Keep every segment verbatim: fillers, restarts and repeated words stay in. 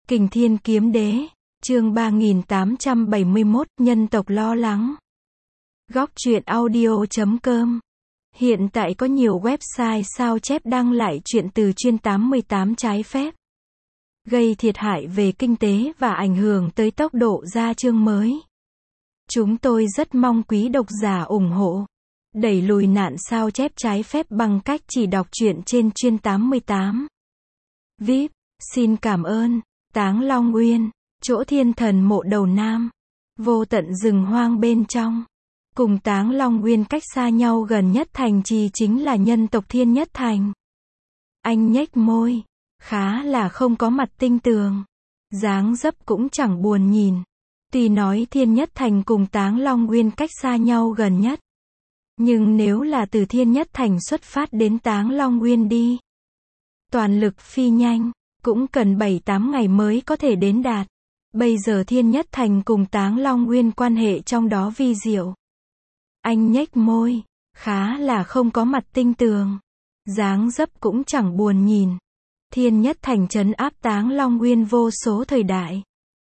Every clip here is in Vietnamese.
Kình Thiên Kiếm Đế, chương ba nghìn tám trăm bảy mươi mốt, nhân tộc lo lắng. Góc truyện audio chấm com. Hiện tại có nhiều website sao chép đăng lại truyện từ chuyên tám mươi tám trái phép, gây thiệt hại về kinh tế và ảnh hưởng tới tốc độ ra chương mới. Chúng tôi rất mong quý độc giả ủng hộ, đẩy lùi nạn sao chép trái phép bằng cách chỉ đọc truyện trên chuyên tám mươi tám. vê i pê, xin cảm ơn. Táng Long Uyên, chỗ thiên thần mộ đầu Nam, vô tận rừng hoang bên trong. Cùng Táng Long Uyên cách xa nhau gần nhất thành trì chính là nhân tộc Thiên Nhất Thành. Anh nhếch môi, khá là không có mặt tinh tường, dáng dấp cũng chẳng buồn nhìn. Tuy nói Thiên Nhất Thành cùng Táng Long Uyên cách xa nhau gần nhất, nhưng nếu là từ Thiên Nhất Thành xuất phát đến Táng Long Uyên đi, toàn lực phi nhanh, cũng cần bảy tám ngày mới có thể đến đạt. Bây giờ Thiên Nhất Thành cùng Táng Long Uyên quan hệ trong đó vi diệu. Anh nhếch môi, khá là không có mặt tinh tường, dáng dấp cũng chẳng buồn nhìn. Thiên Nhất Thành trấn áp Táng Long Uyên vô số thời đại.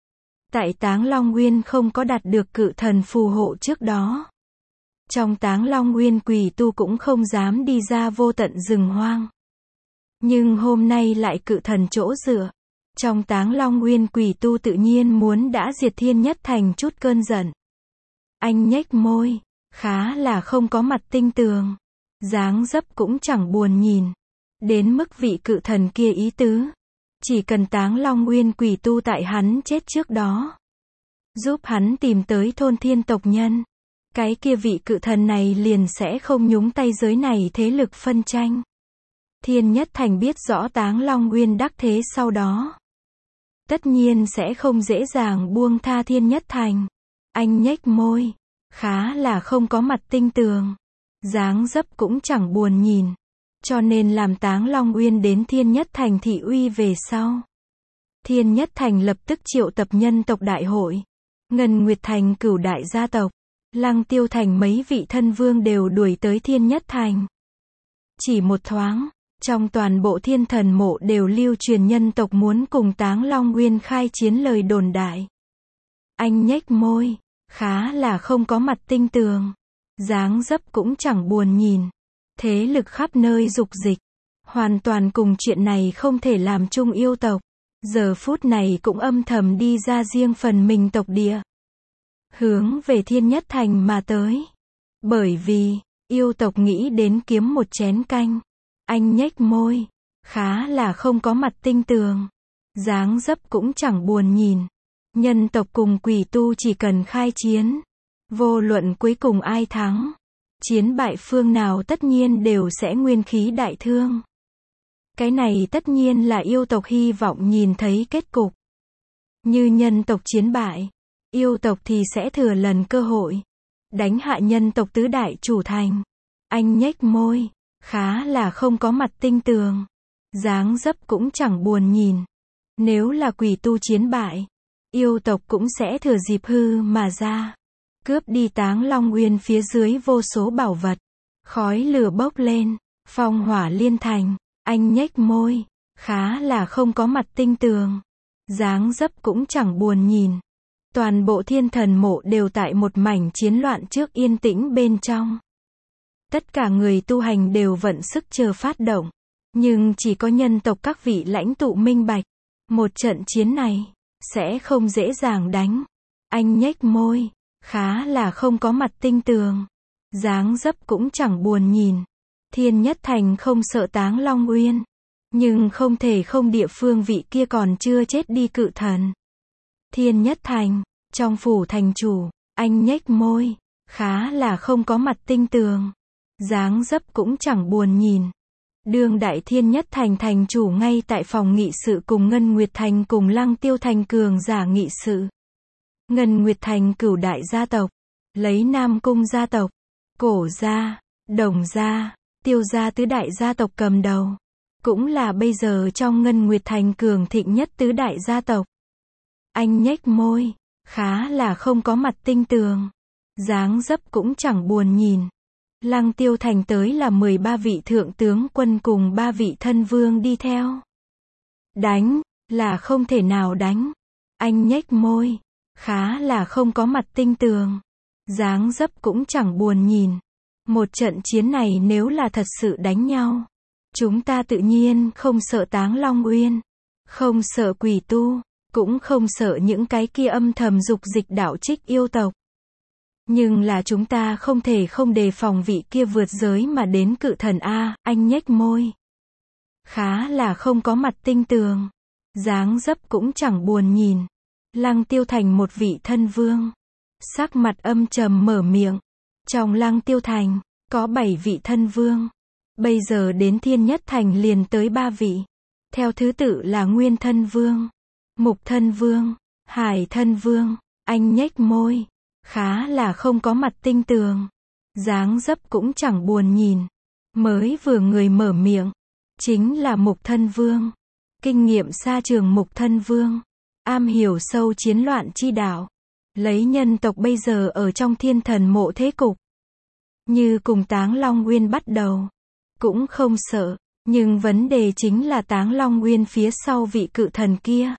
Tại Táng Long Uyên không có đạt được cự thần phù hộ trước đó, trong Táng Long Uyên quỷ tu cũng không dám đi ra vô tận rừng hoang. Nhưng hôm nay lại cự thần chỗ dựa. Trong Táng Long Uyên quỷ tu tự nhiên muốn đã diệt Thiên Nhất Thành chút cơn giận. Anh nhếch môi, khá là không có mặt tinh tường, dáng dấp cũng chẳng buồn nhìn. Đến mức vị cự thần kia ý tứ, chỉ cần Táng Long Uyên quỷ tu tại hắn chết trước đó, giúp hắn tìm tới thôn thiên tộc nhân, cái kia vị cự thần này liền sẽ không nhúng tay giới này thế lực phân tranh. Thiên Nhất Thành biết rõ Táng Long Uyên đắc thế sau đó, tất nhiên sẽ không dễ dàng buông tha Thiên Nhất Thành. Anh nhếch môi, khá là không có mặt tinh tường, dáng dấp cũng chẳng buồn nhìn. Cho nên làm Táng Long Uyên đến Thiên Nhất Thành thị uy về sau, Thiên Nhất Thành lập tức triệu tập nhân tộc đại hội. Ngân Nguyệt Thành cửu đại gia tộc, Lăng Tiêu Thành mấy vị thân vương đều đuổi tới Thiên Nhất Thành. Chỉ một thoáng, trong toàn bộ thiên thần mộ đều lưu truyền nhân tộc muốn cùng Táng Long Uyên khai chiến lời đồn đại. Anh nhếch môi, khá là không có mặt tinh tường, dáng dấp cũng chẳng buồn nhìn. Thế lực khắp nơi dục dịch, hoàn toàn cùng chuyện này không thể làm chung yêu tộc. Giờ phút này cũng âm thầm đi ra riêng phần mình tộc địa, hướng về Thiên Nhất Thành mà tới. Bởi vì, yêu tộc nghĩ đến kiếm một chén canh. Anh nhếch môi, khá là không có mặt tinh tường, dáng dấp cũng chẳng buồn nhìn. Nhân tộc cùng quỷ tu chỉ cần khai chiến, vô luận cuối cùng ai thắng, chiến bại phương nào tất nhiên đều sẽ nguyên khí đại thương. Cái này tất nhiên là yêu tộc hy vọng nhìn thấy kết cục. Như nhân tộc chiến bại, yêu tộc thì sẽ thừa lần cơ hội đánh hạ nhân tộc tứ đại chủ thành. Anh nhếch môi, khá là không có mặt tinh tường, dáng dấp cũng chẳng buồn nhìn. Nếu là quỷ tu chiến bại, yêu tộc cũng sẽ thừa dịp hư mà ra, cướp đi Táng Long Uyên phía dưới vô số bảo vật. Khói lửa bốc lên, phong hỏa liên thành. Anh nhếch môi, khá là không có mặt tinh tường, dáng dấp cũng chẳng buồn nhìn. Toàn bộ thiên thần mộ đều tại một mảnh chiến loạn trước yên tĩnh bên trong. Tất cả người tu hành đều vận sức chờ phát động, nhưng chỉ có nhân tộc các vị lãnh tụ minh bạch, một trận chiến này sẽ không dễ dàng đánh. Anh nhếch môi, khá là không có mặt tinh tường, dáng dấp cũng chẳng buồn nhìn. Thiên Nhất Thành không sợ Táng Long Uyên, nhưng không thể không địa phương vị kia còn chưa chết đi cự thần. Thiên Nhất Thành, trong phủ thành chủ, anh nhếch môi, khá là không có mặt tinh tường, dáng dấp cũng chẳng buồn nhìn. Đương đại Thiên Nhất Thành thành chủ ngay tại phòng nghị sự cùng Ngân Nguyệt Thành cùng Lăng Tiêu Thành cường giả nghị sự. Ngân Nguyệt Thành cửu đại gia tộc, lấy Nam Cung gia tộc, Cổ gia, Đồng gia, Tiêu gia tứ đại gia tộc cầm đầu, cũng là bây giờ trong Ngân Nguyệt Thành cường thịnh nhất tứ đại gia tộc. Anh nhếch môi, khá là không có mặt tinh tường, dáng dấp cũng chẳng buồn nhìn. Lăng Tiêu Thành tới là mười ba vị thượng tướng quân cùng ba vị thân vương đi theo. Đánh, Là không thể nào đánh. Anh nhếch môi. Khá là không có mặt tinh tường. Dáng dấp cũng chẳng buồn nhìn. Một trận chiến này nếu là thật sự đánh nhau, chúng ta tự nhiên không sợ Táng Long Uyên, không sợ quỷ tu, cũng không sợ những cái kia âm thầm dục dịch đạo trích yêu tộc. Nhưng là chúng ta không thể không đề phòng vị kia vượt giới mà đến cự thần a. Anh nhếch môi. Khá là không có mặt tinh tường. Dáng dấp cũng chẳng buồn nhìn. Lăng Tiêu Thành một vị thân vương. Sắc mặt âm trầm mở miệng. Trong Lăng Tiêu Thành, có bảy vị thân vương. Bây giờ đến Thiên Nhất Thành liền tới ba vị. Theo thứ tự là Nguyên Thân Vương, Mục Thân Vương, Hải Thân Vương. Anh nhếch môi. Khá là không có mặt tinh tường. Dáng dấp cũng chẳng buồn nhìn. Mới vừa người mở miệng. Chính là Mục Thân Vương. Kinh nghiệm xa trường Mục Thân Vương. Am hiểu sâu chiến loạn chi đạo. Lấy nhân tộc bây giờ ở trong thiên thần mộ thế cục. Như cùng Táng Long Uyên bắt đầu. Cũng không sợ. Nhưng vấn đề chính là Táng Long Uyên phía sau vị cự thần kia.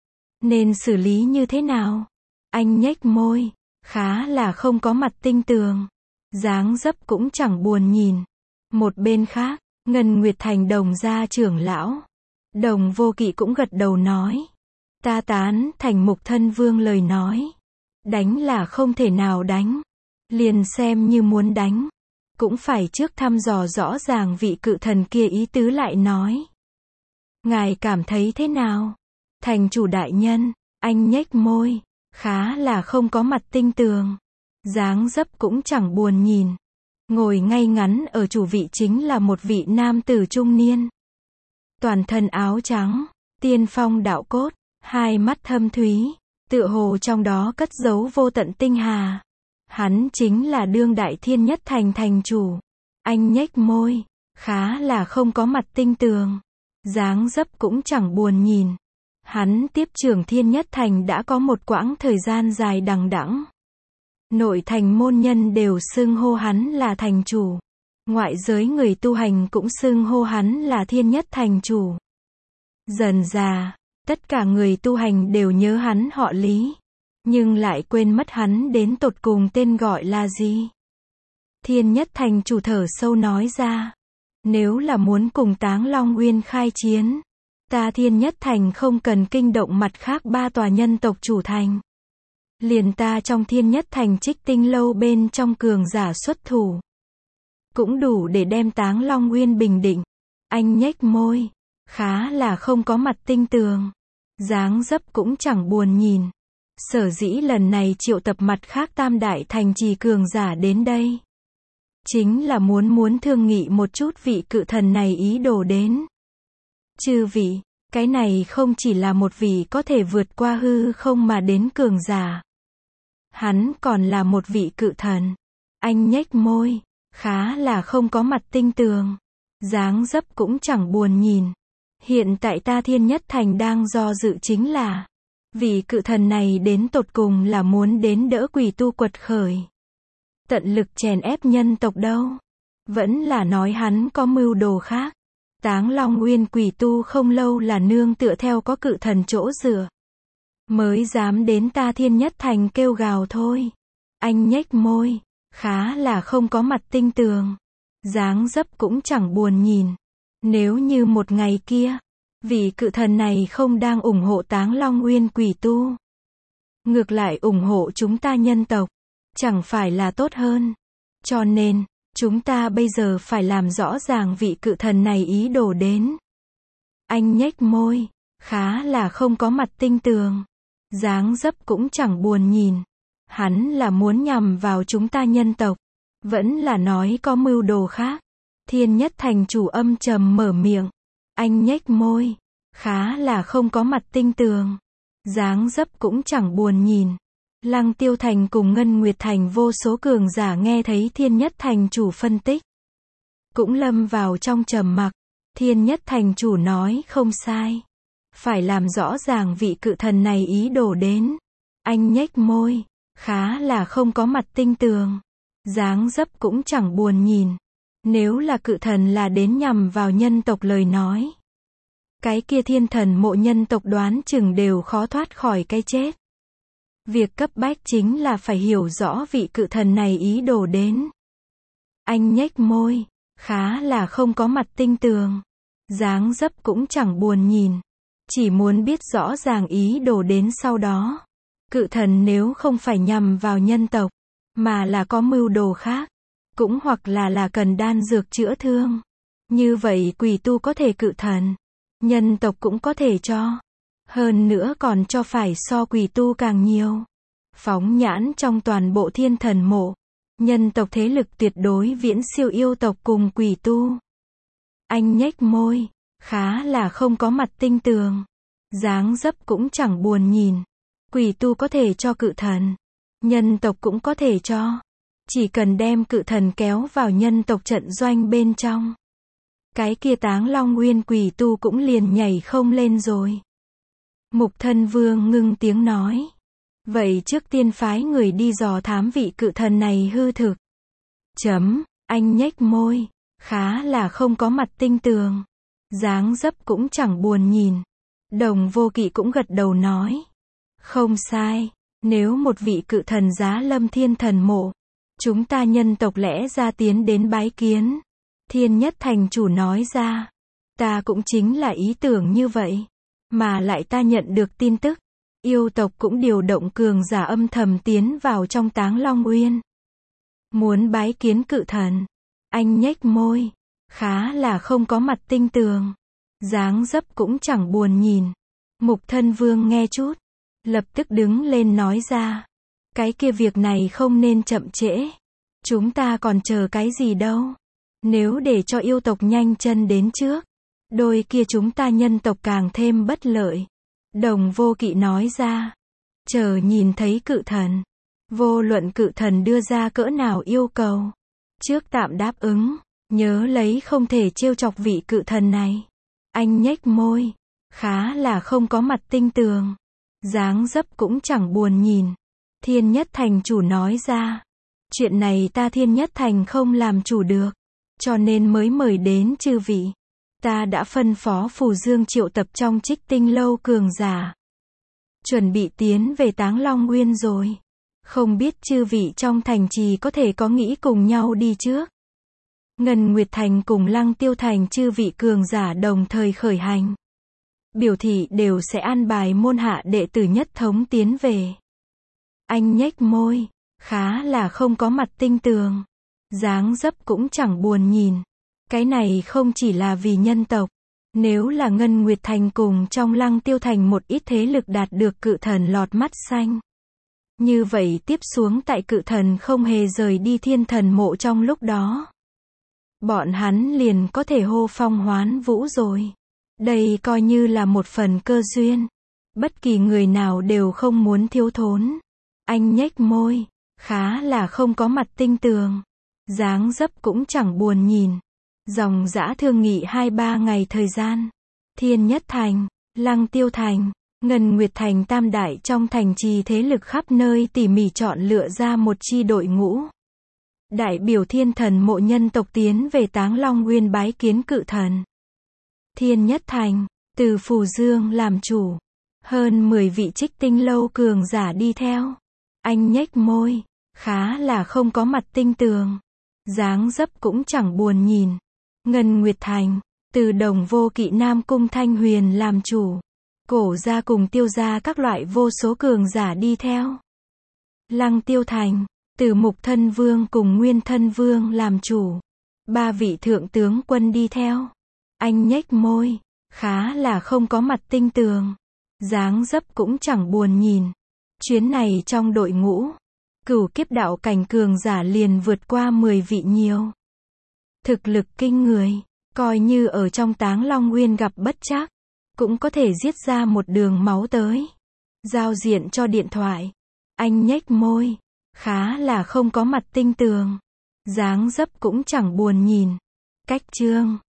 Nên xử lý như thế nào? Anh nhếch môi. Khá là không có mặt tinh tường. Dáng dấp cũng chẳng buồn nhìn. Một bên khác, Ngân Nguyệt Thành Đồng gia trưởng lão. Đồng Vô Kỵ cũng gật đầu nói. Ta tán thành Mục Thân Vương lời nói. Đánh là không thể nào đánh. Liền xem như muốn đánh. Cũng phải trước thăm dò rõ ràng vị cự thần kia ý tứ lại nói. Ngài cảm thấy thế nào? Thành chủ đại nhân, anh nhếch môi. Khá là không có mặt tinh tường. Dáng dấp cũng chẳng buồn nhìn. Ngồi ngay ngắn ở chủ vị chính là một vị nam tử trung niên. Toàn thân áo trắng, tiên phong đạo cốt, hai mắt thâm thúy, tựa hồ trong đó cất giấu vô tận tinh hà. Hắn chính là đương đại Thiên Nhất Thành thành chủ. Anh nhếch môi. Khá là không có mặt tinh tường. Dáng dấp cũng chẳng buồn nhìn. Hắn tiếp trưởng Thiên Nhất Thành đã có một quãng thời gian dài đằng đẵng. Nội thành môn nhân đều xưng hô hắn là thành chủ. Ngoại giới người tu hành cũng xưng hô hắn là Thiên Nhất Thành chủ. Dần dà, tất cả người tu hành đều nhớ hắn họ Lý. Nhưng lại quên mất hắn đến tột cùng tên gọi là gì. Thiên Nhất Thành chủ thở sâu nói ra. Nếu là muốn cùng Táng Long Uyên khai chiến, ta Thiên Nhất Thành không cần kinh động mặt khác ba tòa nhân tộc chủ thành. Liền ta trong Thiên Nhất Thành Trích Tinh lâu bên trong cường giả xuất thủ. Cũng đủ để đem Táng Long Uyên bình định. Anh nhếch môi. Khá là không có mặt tinh tường. Dáng dấp cũng chẳng buồn nhìn. Sở dĩ lần này triệu tập mặt khác tam đại thành trì cường giả đến đây. Chính là muốn muốn thương nghị một chút vị cự thần này ý đồ đến. Chư vị, cái này không chỉ là một vị có thể vượt qua hư không mà đến cường giả. Hắn còn là một vị cự thần. Anh nhếch môi. Khá là không có mặt tinh tường. Dáng dấp cũng chẳng buồn nhìn. Hiện tại ta Thiên Nhất Thành đang do dự chính là. Vị cự thần này đến tột cùng là muốn đến đỡ quỷ tu quật khởi. Tận lực chèn ép nhân tộc đâu. Vẫn là nói hắn có mưu đồ khác. Táng Long Uyên quỷ tu không lâu là nương tựa theo có cự thần chỗ dựa. Mới dám đến ta Thiên Nhất Thành kêu gào thôi. Anh nhếch môi. Khá là không có mặt tinh tường. Dáng dấp cũng chẳng buồn nhìn. Nếu như một ngày kia, vị cự thần này không đang ủng hộ Táng Long Uyên quỷ tu. Ngược lại ủng hộ chúng ta nhân tộc. Chẳng phải là tốt hơn. Cho nên, chúng ta bây giờ phải làm rõ ràng vị cự thần này ý đồ đến. Anh nhếch môi. Khá là không có mặt tinh tường. Dáng dấp cũng chẳng buồn nhìn. Hắn là muốn nhằm vào chúng ta nhân tộc. Vẫn là nói có mưu đồ khác. Thiên Nhất Thành chủ âm trầm mở miệng. Anh nhếch môi. Khá là không có mặt tinh tường. Dáng dấp cũng chẳng buồn nhìn. Lăng Tiêu Thành cùng Ngân Nguyệt Thành vô số cường giả nghe thấy Thiên Nhất Thành chủ phân tích. Cũng lâm vào trong trầm mặc. Thiên Nhất Thành chủ nói không sai. Phải làm rõ ràng vị cự thần này ý đồ đến. Anh nhếch môi. Khá là không có mặt tinh tường. Dáng dấp cũng chẳng buồn nhìn. Nếu là cự thần là đến nhằm vào nhân tộc lời nói. Cái kia thiên thần mộ nhân tộc đoán chừng đều khó thoát khỏi cái chết. Việc cấp bách chính là phải hiểu rõ vị cự thần này ý đồ đến. Anh nhếch môi, khá là không có mặt tinh tường. Dáng dấp cũng chẳng buồn nhìn. Chỉ muốn biết rõ ràng ý đồ đến sau đó. Cự thần nếu không phải nhằm vào nhân tộc, mà là có mưu đồ khác, cũng hoặc là là cần đan dược chữa thương. Như vậy quỷ tu có thể cự thần, nhân tộc cũng có thể cho. Hơn nữa còn cho phải so quỷ tu càng nhiều. Phóng nhãn trong toàn bộ thiên thần mộ, nhân tộc thế lực tuyệt đối viễn siêu yêu tộc cùng quỷ tu. Anh nhếch môi, khá là không có mặt tinh tường. Dáng dấp cũng chẳng buồn nhìn. Quỷ tu có thể cho cự thần, nhân tộc cũng có thể cho. Chỉ cần đem cự thần kéo vào nhân tộc trận doanh bên trong. Cái kia Táng Long Nguyên quỷ tu cũng liền nhảy không lên rồi. Mục Thân Vương ngưng tiếng nói. Vậy trước tiên phái người đi dò thám vị cự thần này hư thực. Chấm, anh nhếch môi, khá là không có mặt tinh tường. Dáng dấp cũng chẳng buồn nhìn. Đồng Vô Kỵ cũng gật đầu nói. Không sai, nếu một vị cự thần giá lâm thiên thần mộ, chúng ta nhân tộc lẽ ra tiến đến bái kiến. Thiên Nhất Thành chủ nói ra. Ta cũng chính là ý tưởng như vậy. Mà lại ta nhận được tin tức. Yêu tộc cũng điều động cường giả âm thầm tiến vào trong Táng Long Uyên. Muốn bái kiến cự thần. Anh nhếch môi. Khá là không có mặt tinh tường. Dáng dấp cũng chẳng buồn nhìn. Mục Thân Vương nghe chút. Lập tức đứng lên nói ra. Cái kia việc này không nên chậm trễ. Chúng ta còn chờ cái gì đâu. Nếu để cho yêu tộc nhanh chân đến trước, đôi kia chúng ta nhân tộc càng thêm bất lợi. Đồng Vô Kỵ nói ra. Chờ nhìn thấy cự thần. Vô luận cự thần đưa ra cỡ nào yêu cầu. Trước tạm đáp ứng. Nhớ lấy không thể trêu chọc vị cự thần này. Anh nhếch môi. Khá là không có mặt tinh tường. Dáng dấp cũng chẳng buồn nhìn. Thiên Nhất Thành chủ nói ra. Chuyện này ta Thiên Nhất Thành không làm chủ được. Cho nên mới mời đến chư vị. Ta đã phân phó Phù Dương triệu tập trong Trích Tinh lâu cường giả. Chuẩn bị tiến về Táng Long Nguyên rồi. Không biết chư vị trong thành trì có thể có nghĩ cùng nhau đi trước. Ngân Nguyệt Thành cùng Lăng Tiêu Thành chư vị cường giả đồng thời khởi hành. Biểu thị đều sẽ an bài môn hạ đệ tử nhất thống tiến về. Anh nhếch môi. Khá là không có mặt tinh tường. Dáng dấp cũng chẳng buồn nhìn. Cái này không chỉ là vì nhân tộc. Nếu là Ngân Nguyệt Thành cùng trong Lăng Tiêu Thành một ít thế lực đạt được cự thần lọt mắt xanh. Như vậy tiếp xuống tại cự thần không hề rời đi thiên thần mộ trong lúc đó. Bọn hắn liền có thể hô phong hoán vũ rồi. Đây coi như là một phần cơ duyên. Bất kỳ người nào đều không muốn thiếu thốn. Anh nhếch môi. Khá là không có mặt tinh tường. Dáng dấp cũng chẳng buồn nhìn. Dòng dã thương nghị hai ba ngày thời gian. Thiên Nhất Thành, Lăng Tiêu Thành, Ngân Nguyệt Thành tam đại trong thành trì thế lực khắp nơi tỉ mỉ chọn lựa ra một chi đội ngũ. Đại biểu thiên thần mộ nhân tộc tiến về Táng Long Nguyên bái kiến cự thần. Thiên Nhất Thành, từ Phù Dương làm chủ. Hơn mười vị Trích Tinh lâu cường giả đi theo. Anh nhếch môi. Khá là không có mặt tinh tường. Dáng dấp cũng chẳng buồn nhìn. Ngân Nguyệt Thành, từ Đồng Vô Kỵ Nam Cung Thanh Huyền làm chủ. Cổ gia cùng Tiêu gia các loại vô số cường giả đi theo. Lăng Tiêu Thành, từ Mục Thân Vương cùng Nguyên Thân Vương làm chủ. Ba vị thượng tướng quân đi theo. Anh nhếch môi. Khá là không có mặt tinh tường. Dáng dấp cũng chẳng buồn nhìn. Chuyến này trong đội ngũ. Cửu kiếp đạo cảnh cường giả liền vượt qua mười vị nhiều. Thực lực kinh người, coi như ở trong Táng Long Nguyên gặp bất trắc, cũng có thể giết ra một đường máu tới. Giao diện cho điện thoại. Anh nhếch môi. Khá là không có mặt tinh tường. Dáng dấp cũng chẳng buồn nhìn. Cách chương